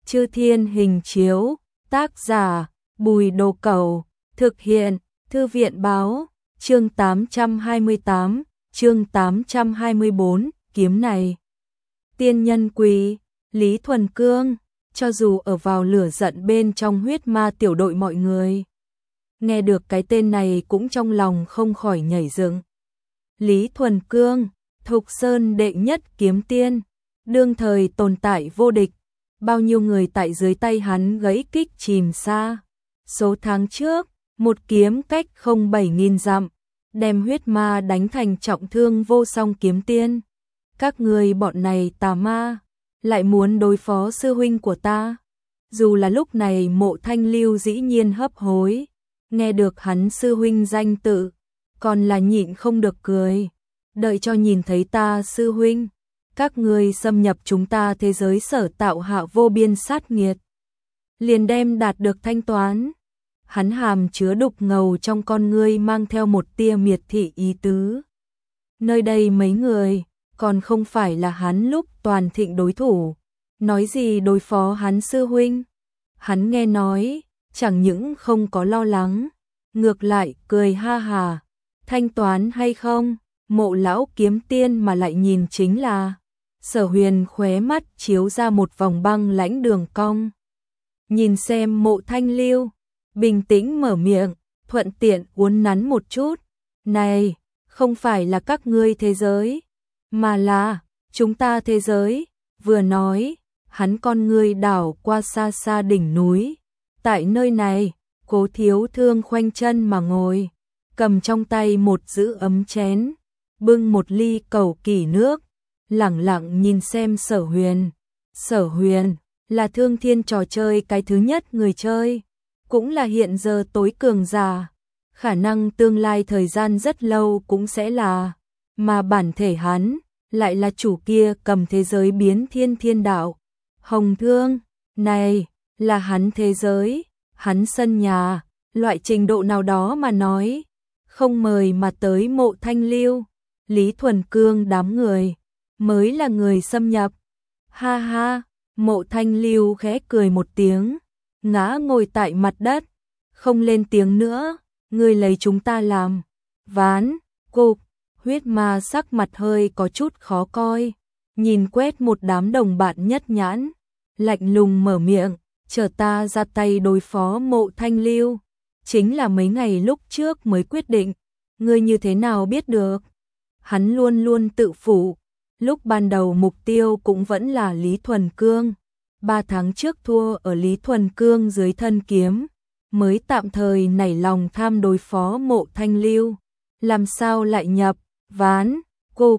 Chư Thiên Hình Chiếu, tác giả Bùi Đồ Cẩu, thực hiện Thư viện Báo, chương 828, chương 824, kiếm này. Tiên nhân quý, Lý Thuần Cương, cho dù ở vào lửa giận bên trong huyết ma tiểu đội mọi người. Nghe được cái tên này cũng trong lòng không khỏi nhảy dựng. Lý Thuần Cương, Thục Sơn đệ nhất kiếm tiên, đương thời tồn tại vô địch, bao nhiêu người tại dưới tay hắn gãy kích chìm xa. Số tháng trước, một kiếm cách không 7.000 dặm, đem huyết ma đánh thành trọng thương vô song kiếm tiên. Các người bọn này tà ma, lại muốn đối phó sư huynh của ta. Dù là lúc này Mộ Thanh Lưu dĩ nhiên hấp hối, nghe được hắn sư huynh danh tự, còn là nhịn không được cười. Đợi cho nhìn thấy ta sư huynh, các ngươi xâm nhập chúng ta thế giới sở tạo hạ vô biên sát nghiệt, liền đem đạt được thanh toán. Hắn hàm chứa đục ngầu trong con ngươi mang theo một tia miệt thị ý tứ. Nơi đây mấy người, còn không phải là hắn lúc toàn thịnh đối thủ, nói gì đối phó hắn sư huynh. Hắn nghe nói, chẳng những không có lo lắng, ngược lại cười ha hà. Thanh toán hay không, Mộ lão kiếm tiên mà lại nhìn chính là. Sở Huyền khóe mắt chiếu ra một vòng băng lãnh đường cong. Nhìn xem Mộ Thanh Lưu, bình tĩnh mở miệng, thuận tiện uốn nắn một chút. Này, không phải là các ngươi thế giới, mà là chúng ta thế giới. Vừa nói, hắn con ngươi đảo qua xa xa đỉnh núi. Tại nơi này, Cố Thiếu Thương khoanh chân mà ngồi, cầm trong tay một giữ ấm chén, bưng một ly cầu kỳ nước, lẳng lặng nhìn xem Sở Huyền. Sở Huyền là Thương Thiên trò chơi cái thứ nhất người chơi, cũng là hiện giờ tối cường giả, khả năng tương lai thời gian rất lâu cũng sẽ là, mà bản thể hắn lại là chủ kia cầm thế giới biến thiên thiên đạo. Hồng Thương, này là hắn thế giới, hắn sân nhà, loại trình độ nào đó mà nói, không mời mà tới Mộ Thanh Lưu, Lý Thuần Cương đám người mới là người xâm nhập. Ha ha, Mộ Thanh Lưu khẽ cười một tiếng, ngã ngồi tại mặt đất, không lên tiếng nữa. Ngươi lấy chúng ta làm ván cục. Huyết ma sắc mặt hơi có chút khó coi, nhìn quét một đám đồng bạn nhất nhãn, lạnh lùng mở miệng, chờ ta ra tay đối phó Mộ Thanh Lưu, chính là mấy ngày lúc trước mới quyết định. Ngươi như thế nào biết được? Hắn luôn luôn tự phụ, lúc ban đầu mục tiêu cũng vẫn là Lý Thuần Cương. 3 tháng trước thua ở Lý Thuần Cương dưới thân kiếm, mới tạm thời nảy lòng tham đối phó Mộ Thanh Lưu. Làm sao lại nhập ván cục?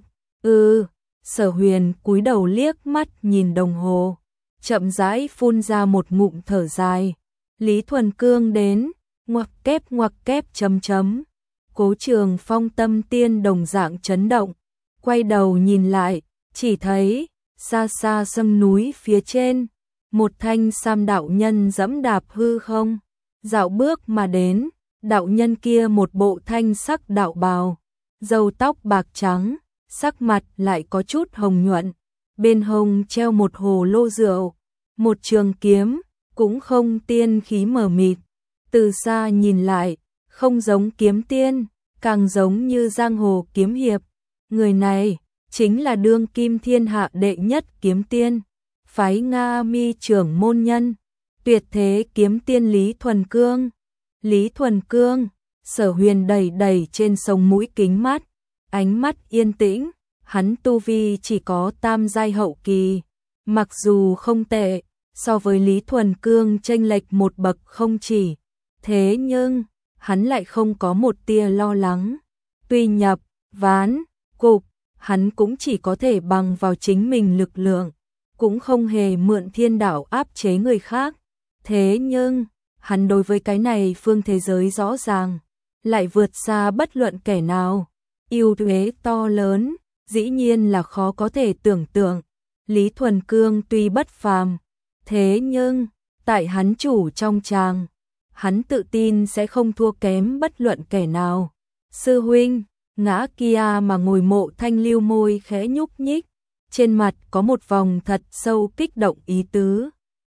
Sở Huyền cúi đầu liếc mắt nhìn đồng hồ, chậm rãi phun ra một ngụm thở dài. Lý Thuần Cương đến, ngoặc kép chấm chấm. Cố Trường Phong tâm tiên đồng dạng chấn động, quay đầu nhìn lại, chỉ thấy xa xa sông núi phía trên, một thanh sam đạo nhân dẫm đạp hư không, dạo bước mà đến. Đạo nhân kia một bộ thanh sắc đạo bào, râu tóc bạc trắng, sắc mặt lại có chút hồng nhuận, bên hông treo một hồ lô rượu, một trường kiếm, cũng không tiên khí mờ mịt. Từ xa nhìn lại, không giống kiếm tiên, càng giống như giang hồ kiếm hiệp. Người này chính là đương kim thiên hạ đệ nhất kiếm tiên, phái Nga Mi trưởng môn nhân, tuyệt thế kiếm tiên Lý Thuần Cương. Lý Thuần Cương, Sở Huyền đầy trên sống mũi kính mắt, ánh mắt yên tĩnh. Hắn tu vi chỉ có tam giai hậu kỳ, mặc dù không tệ, so với Lý Thuần Cương chênh lệch một bậc không chỉ. Thế nhưng, hắn lại không có một tia lo lắng. Tuy nhập ván cục, hắn cũng chỉ có thể bằng vào chính mình lực lượng, cũng không hề mượn thiên đạo áp chế người khác. Thế nhưng, hắn đối với cái này phương thế giới rõ ràng, lại vượt xa bất luận kẻ nào. Ưu thế to lớn, dĩ nhiên là khó có thể tưởng tượng. Lý Thuần Cương tuy bất phàm, thế nhưng, tại hắn chủ trong tràng, hắn tự tin sẽ không thua kém bất luận kẻ nào. Sư huynh, ngã kia mà ngồi Mộ Thanh Lưu môi khẽ nhúc nhích, trên mặt có một vòng thật sâu kích động ý tứ.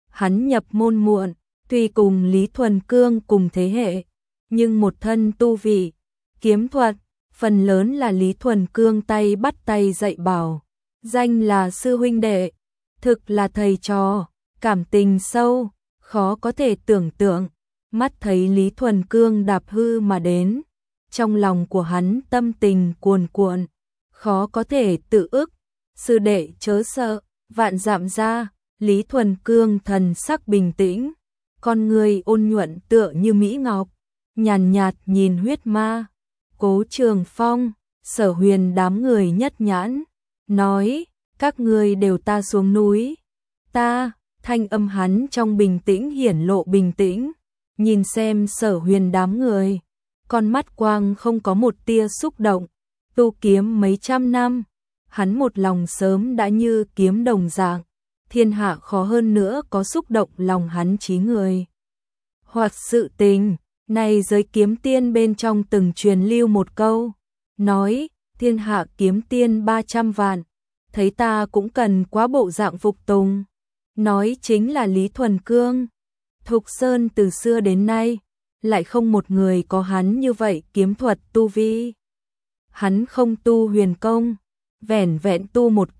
Hắn nhập môn muộn, tuy cùng Lý Thuần Cương cùng thế hệ, nhưng một thân tu vị, kiếm thuật, phần lớn là Lý Thuần Cương tay bắt tay dạy bảo, danh là sư huynh đệ, thực là thầy trò, cảm tình sâu, khó có thể tưởng tượng. Mắt thấy Lý Thuần Cương đạp hư mà đến, trong lòng của hắn tâm tình cuồn cuộn, khó có thể tự ức. Sư đệ chớ sợ, vạn dặm ra. Lý Thuần Cương thần sắc bình tĩnh, con người ôn nhuận tựa như mỹ ngọc, nhàn nhạt nhìn huyết ma. Cố Trường Phong, Sở Huyền đám người nhất nhãn, nói, các ngươi đều ta xuống núi. Ta, thanh âm hắn trong bình tĩnh hiển lộ bình tĩnh, nhìn xem Sở Huyền đám người, con mắt quang không có một tia xúc động, tu kiếm mấy trăm năm, hắn một lòng sớm đã như kiếm đồng dạng, thiên hạ khó hơn nữa có xúc động lòng hắn trí người. Hoặc sự tình, này giới kiếm tiên bên trong từng truyền lưu một câu, nói, thiên hạ kiếm tiên 300 vạn, thấy ta cũng cần quá bộ dạng phục tùng. Nói chính là Lý Thuần Cương. Thục Sơn từ xưa đến nay, lại không một người có hắn như vậy kiếm thuật tu vi. Hắn không tu huyền công, vẻn vẹn tu một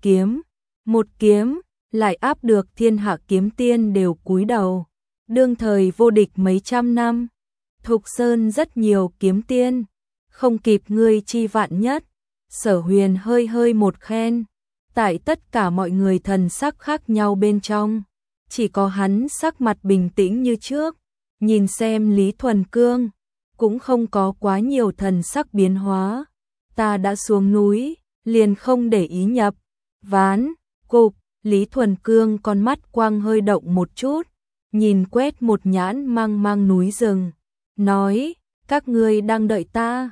kiếm, lại áp được thiên hạ kiếm tiên đều cúi đầu. Đương thời vô địch mấy trăm năm, Thục Sơn rất nhiều kiếm tiên, không kịp ngươi chi vạn nhất. Sở Huyền hơi hơi một khen, tại tất cả mọi người thần sắc khác nhau bên trong, chỉ có hắn sắc mặt bình tĩnh như trước, nhìn xem Lý Thuần Cương, cũng không có quá nhiều thần sắc biến hóa. Ta đã xuống núi, liền không để ý nhập ván, cục. Lý Thuần Cương con mắt quang hơi động một chút, nhìn quét một nhãn mang mang núi rừng, nói, các ngươi đang đợi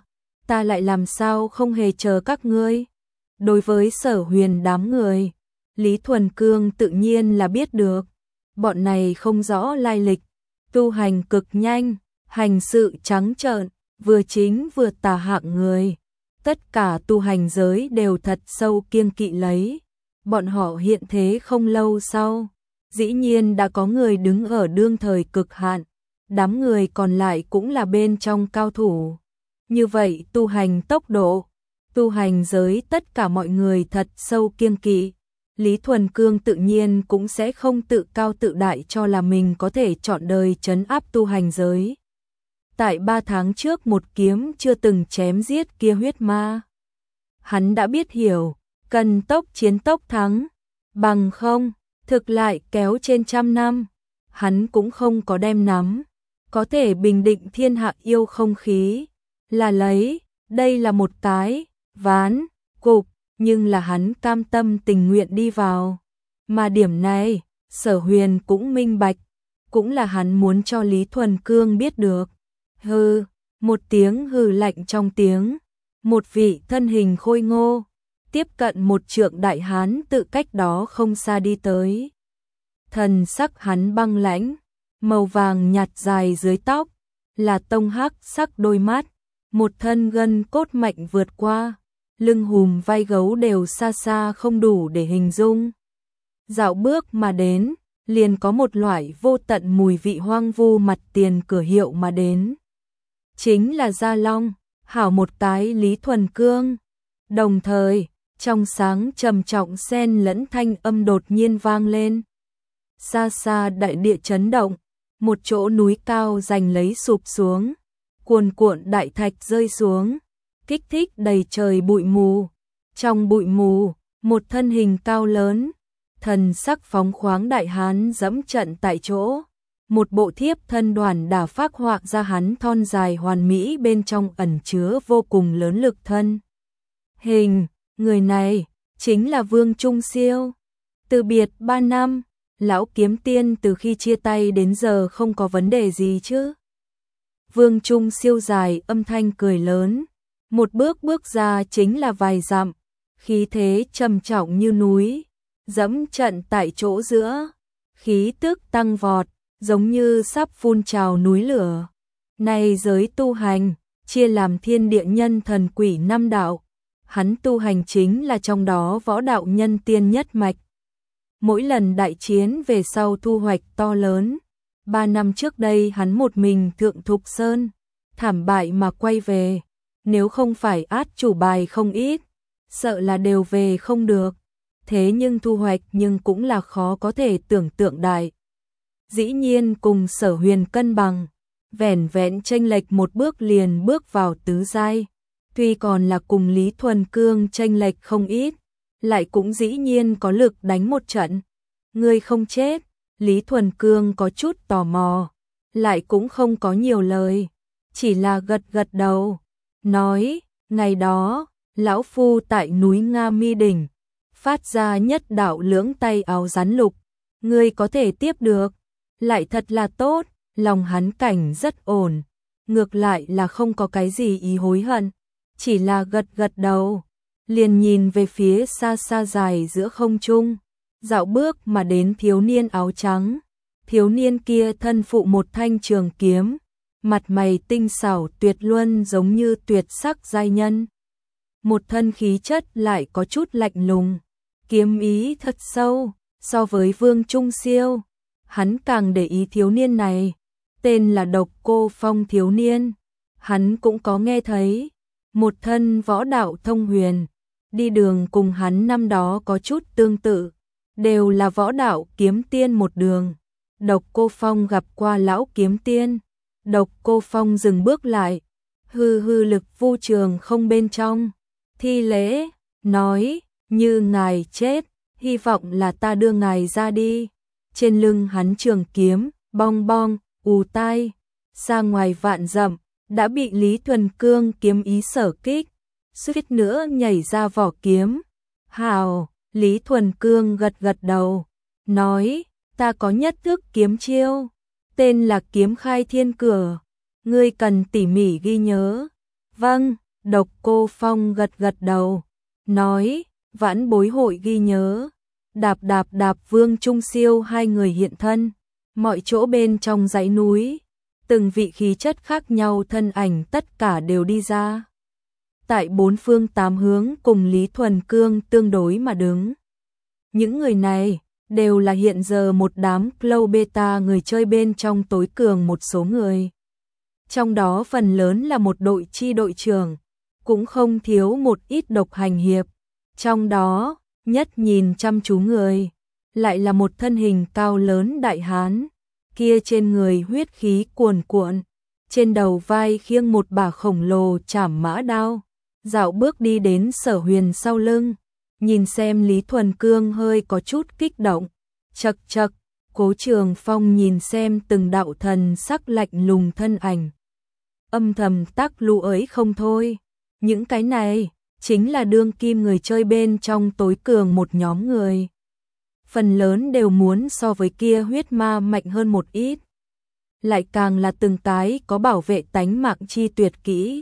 ta lại làm sao không hề chờ các ngươi. Đối với Sở Huyền đám người, Lý Thuần Cương tự nhiên là biết được, bọn này không rõ lai lịch, tu hành cực nhanh, hành sự trắng trợn, vừa chính vừa tà hạng người, tất cả tu hành giới đều thật sâu kiêng kỵ lấy. Bọn họ hiện thế không lâu sau, dĩ nhiên đã có người đứng ở đương thời cực hạn, đám người còn lại cũng là bên trong cao thủ. Như vậy tu hành tốc độ, tu hành giới tất cả mọi người thật sâu kiêng kỵ. Lý Thuần Cương tự nhiên cũng sẽ không tự cao tự đại cho là mình có thể chọn đời trấn áp tu hành giới. Tại 3 tháng trước một kiếm chưa từng chém giết kia huyết ma, hắn đã biết hiểu, cần tốc chiến tốc thắng, bằng không, thực lại kéo trên trăm năm, hắn cũng không có đem nắm, có thể bình định thiên hạ yêu không khí, là lấy, đây là một cái, ván, cục, nhưng là hắn cam tâm tình nguyện đi vào. Mà điểm này, Sở Huyền cũng minh bạch, cũng là hắn muốn cho Lý Thuần Cương biết được. Hừ, một tiếng hừ lạnh trong tiếng, một vị thân hình khôi ngô, tiếp cận một trượng đại hán tự cách đó không xa đi tới. Thần sắc hắn băng lãnh, màu vàng nhạt dài dưới tóc, là tông hắc sắc đôi mắt, một thân gân cốt mạnh vượt qua, lưng hùm vai gấu đều xa xa không đủ để hình dung. Dạo bước mà đến, liền có một loại vô tận mùi vị hoang vu mặt tiền cửa hiệu mà đến. Chính là Gia Long, hảo một cái Lý Thuần Cương. Đồng thời, trong sáng trầm trọng xen lẫn thanh âm đột nhiên vang lên. Xa xa đại địa chấn động, một chỗ núi cao giành lấy sụp xuống, cuồn cuộn đại thạch rơi xuống, kích thích đầy trời bụi mù. Trong bụi mù, một thân hình cao lớn, thần sắc phóng khoáng đại hán dẫm trận tại chỗ. Một bộ thiếp thân đoàn đả phác họa ra hắn thon dài hoàn mỹ bên trong ẩn chứa vô cùng lớn lực thân. Hình, người này, chính là Vương Trung Siêu. Từ biệt 3 năm, lão kiếm tiên từ khi chia tay đến giờ không có vấn đề gì chứ. Vương Trung Siêu dài âm thanh cười lớn, một bước bước ra chính là vài dặm, khí thế trầm trọng như núi, dẫm trận tại chỗ giữa, khí tức tăng vọt, giống như sắp phun trào núi lửa. Này giới tu hành, chia làm thiên địa nhân thần quỷ 5 đạo, hắn tu hành chính là trong đó võ đạo nhân tiên nhất mạch. Mỗi lần đại chiến về sau thu hoạch to lớn. 3 năm trước đây hắn một mình thượng Thục Sơn, thảm bại mà quay về. Nếu không phải át chủ bài không ít, sợ là đều về không được. Thế nhưng thu hoạch nhưng cũng là khó có thể tưởng tượng đại. Dĩ nhiên cùng Sở Huyền cân bằng, vẻn vẹn chênh lệch một bước liền bước vào tứ giai. Tuy còn là cùng Lý Thuần Cương chênh lệch không ít, lại cũng dĩ nhiên có lực đánh một trận. Ngươi không chết, Lý Thuần Cương có chút tò mò, lại cũng không có nhiều lời, chỉ là gật gật đầu, nói, ngày đó, lão phu tại núi Nga Mi Đỉnh, phát ra nhất đạo lưỡng tay áo rắn lục, ngươi có thể tiếp được, lại thật là tốt, lòng hắn cảnh rất ổn, ngược lại là không có cái gì ý hối hận, chỉ là gật gật đầu, liền nhìn về phía xa xa dài giữa không trung, dạo bước mà đến thiếu niên áo trắng. Thiếu niên kia thân phụ một thanh trường kiếm, mặt mày tinh xảo tuyệt luân giống như tuyệt sắc giai nhân. Một thân khí chất lại có chút lạnh lùng, kiếm ý thật sâu, so với Vương Trung Siêu, hắn càng để ý thiếu niên này, tên là Độc Cô Phong thiếu niên, hắn cũng có nghe thấy, một thân võ đạo thông huyền, đi đường cùng hắn năm đó có chút tương tự, đều là võ đạo kiếm tiên một đường. Độc Cô Phong gặp qua lão kiếm tiên, Độc Cô Phong dừng bước lại, hư lực vu trường không bên trong, thi lễ, nói, như ngài chết, hy vọng là ta đưa ngài ra đi. Trên lưng hắn trường kiếm, bong bong, ù tai, xa ngoài vạn dặm, đã bị Lý Thuần Cương kiếm ý sở kích, suýt nữa nhảy ra vỏ kiếm. Hào, Lý Thuần Cương gật gật đầu, nói, ta có nhất thức kiếm chiêu, tên là kiếm khai thiên cửa, ngươi cần tỉ mỉ ghi nhớ. Vâng, Độc Cô Phong gật gật đầu, nói, vãn bối hội ghi nhớ. Đạp Vương Trung Siêu hai người hiện thân, mọi chỗ bên trong dãy núi, từng vị khí chất khác nhau thân ảnh tất cả đều đi ra. Tại bốn phương tám hướng cùng Lý Thuần Cương tương đối mà đứng. Những người này đều là hiện giờ một đám Clow Beta người chơi bên trong tối cường một số người. Trong đó phần lớn là một đội chi đội trưởng, cũng không thiếu một ít độc hành hiệp. Trong đó, nhất nhìn chăm chú người, lại là một thân hình cao lớn đại hán, kia trên người huyết khí cuồn cuộn, trên đầu vai khiêng một bả khổng lồ trảm mã đao, dạo bước đi đến Sở Huyền sau lưng, nhìn xem Lý Thuần Cương hơi có chút kích động, chậc chậc, Cố Trường Phong nhìn xem từng đạo thần sắc lạnh lùng thân ảnh, âm thầm tắc lũ ấy không thôi, những cái này chính là đương kim người chơi bên trong tối cường một nhóm người. Phần lớn đều muốn so với kia huyết ma mạnh hơn một ít. Lại càng là từng cái có bảo vệ tánh mạng chi tuyệt kỹ.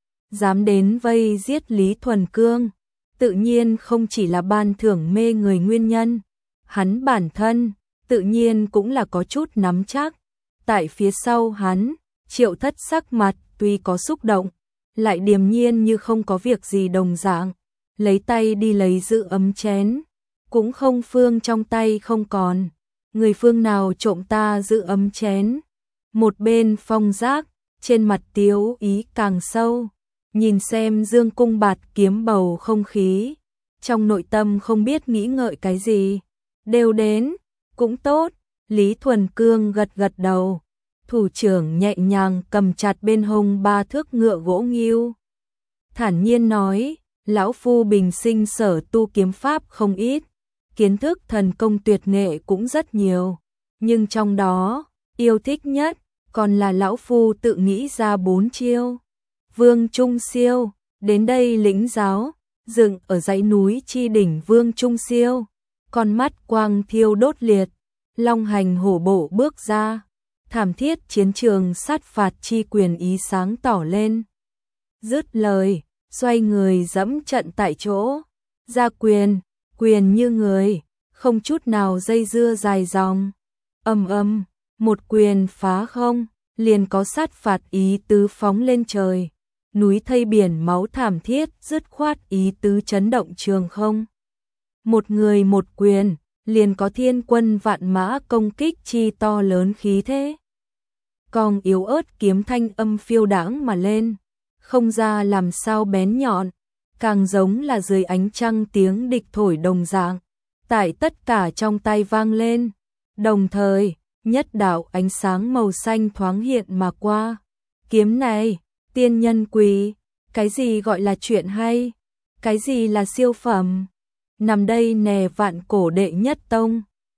Dám đến vây giết Lý Thuần Cương, tự nhiên không chỉ là ban thưởng mê người nguyên nhân. Hắn bản thân, tự nhiên cũng là có chút nắm chắc. Tại phía sau hắn, Triệu Thất sắc mặt tuy có xúc động, lại điềm nhiên như không có việc gì đồng dạng, lấy tay đi lấy giữ ấm chén, cũng không phương trong tay không còn, người phương nào trộm ta giữ ấm chén. Một bên Phong Giác, trên mặt tiếu ý càng sâu, nhìn xem dương cung bạt kiếm bầu không khí, trong nội tâm không biết nghĩ ngợi cái gì, đều đến, cũng tốt, Lý Thuần Cương gật gật đầu. Thủ trưởng nhẹ nhàng cầm chặt bên hông 3 thước ngựa gỗ nghêu, thản nhiên nói, lão phu bình sinh sở tu kiếm pháp không ít, kiến thức thần công tuyệt nghệ cũng rất nhiều, nhưng trong đó, yêu thích nhất, còn là lão phu tự nghĩ ra 4 chiêu. Vương Trung Siêu, đến đây lĩnh giáo, dựng ở dãy núi chi đỉnh Vương Trung Siêu, con mắt quang thiêu đốt liệt, long hành hổ bộ bước ra. Thảm thiết chiến trường sát phạt chi quyền ý sáng tỏ lên. Dứt lời, xoay người dẫm trận tại chỗ, ra quyền, quyền như người, không chút nào dây dưa dài dòng. Ầm, một quyền phá không, liền có sát phạt ý tứ phóng lên trời. Núi thây biển máu thảm thiết, dứt khoát ý tứ chấn động trường không. Một người một quyền, liền có thiên quân vạn mã công kích chi to lớn khí thế. Cong yếu ớt kiếm thanh âm phiêu đãng mà lên, không ra làm sao bén nhọn, càng giống là dưới ánh trăng tiếng địch thổi đồng dạng, tại tất cả trong tay vang lên. Đồng thời, nhất đạo ánh sáng màu xanh thoáng hiện mà qua. Kiếm này, tiên nhân quý, cái gì gọi là chuyện hay, cái gì là siêu phẩm. Nằm đây nè vạn cổ đệ nhất tông,